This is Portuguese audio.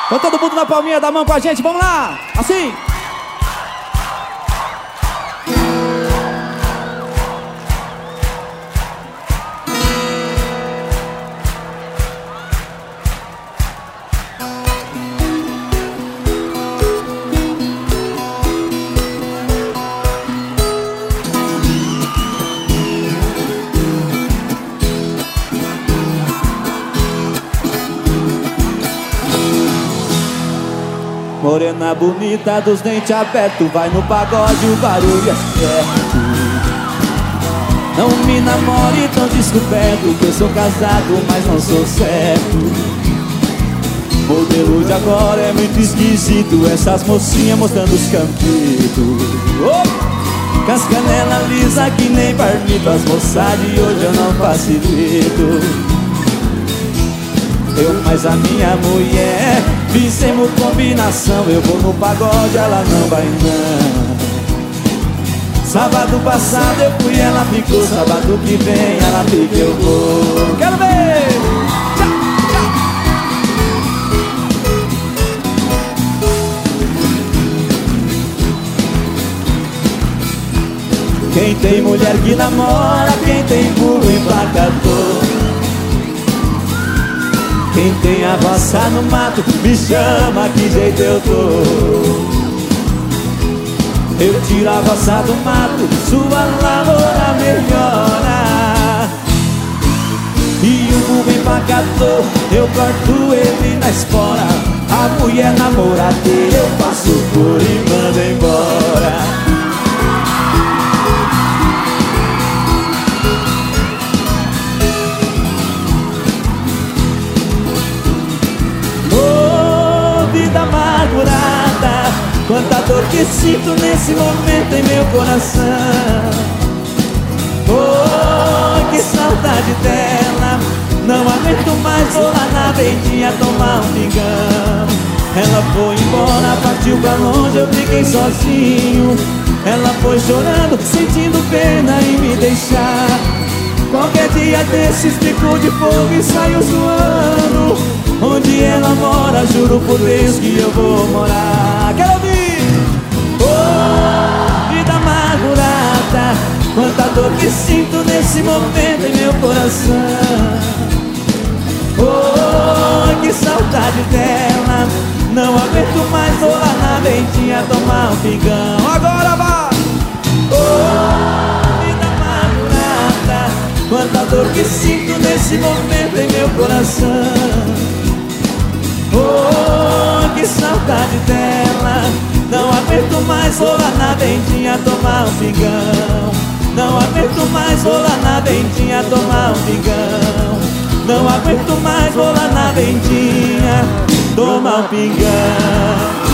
Então todo mundo na palminha da mão com a gente, vamos lá! Assim! Morena bonita dos dentes abertos, vai no pagode, o barulho é certo. Não me namore tão descoberto, que eu sou casado, mas não sou certo. Modelo de agora é muito esquisito, essas mocinhas mostrando os campitos. Com as canelas lisa que nem parmito, as moças de hoje eu não facilito. Eu mais a minha mulher fizemos combinação, eu vou no pagode, ela não vai não. Sábado passado eu fui, ela ficou, sábado que vem ela fica, eu vou. Quero ver! Tchau, tchau. Quem tem mulher que namora, quem tem burro embarcador. Quem tem a roça no mato, me chama, que jeito eu tô. Eu tiro a roça do mato, sua lavoura melhora. E o burro empacador, eu corto ele na espora. A mulher namoradeira, eu passo por e mando embora. Amargurada, quanta dor que sinto nesse momento em meu coração. Oh, que saudade dela, não aguento mais, vou lá na vendinha tomar um pingão. Ela foi embora, partiu pra longe, eu fiquei sozinho. Ela foi chorando, sentindo pena em me deixar. Qualquer dia desses ficou de fogo e saiu zoando. Onde ela mora, juro por Deus que eu vou morar. Quero ouvir! Oh, vida amargurada, quanta dor que sinto nesse momento em meu coração. Oh, que saudade dela, não aguento mais, vou lá na vendinha tomar um pingão. Agora vai! Oh, vida amargurada, quanta dor que sinto nesse momento em meu coração. Oh, que saudade dela, não aguento mais, vou lá na vendinha tomar um pingão. Não aguento mais, vou lá na vendinha tomar um pingão. Não aguento mais, vou lá na vendinha tomar um pingão.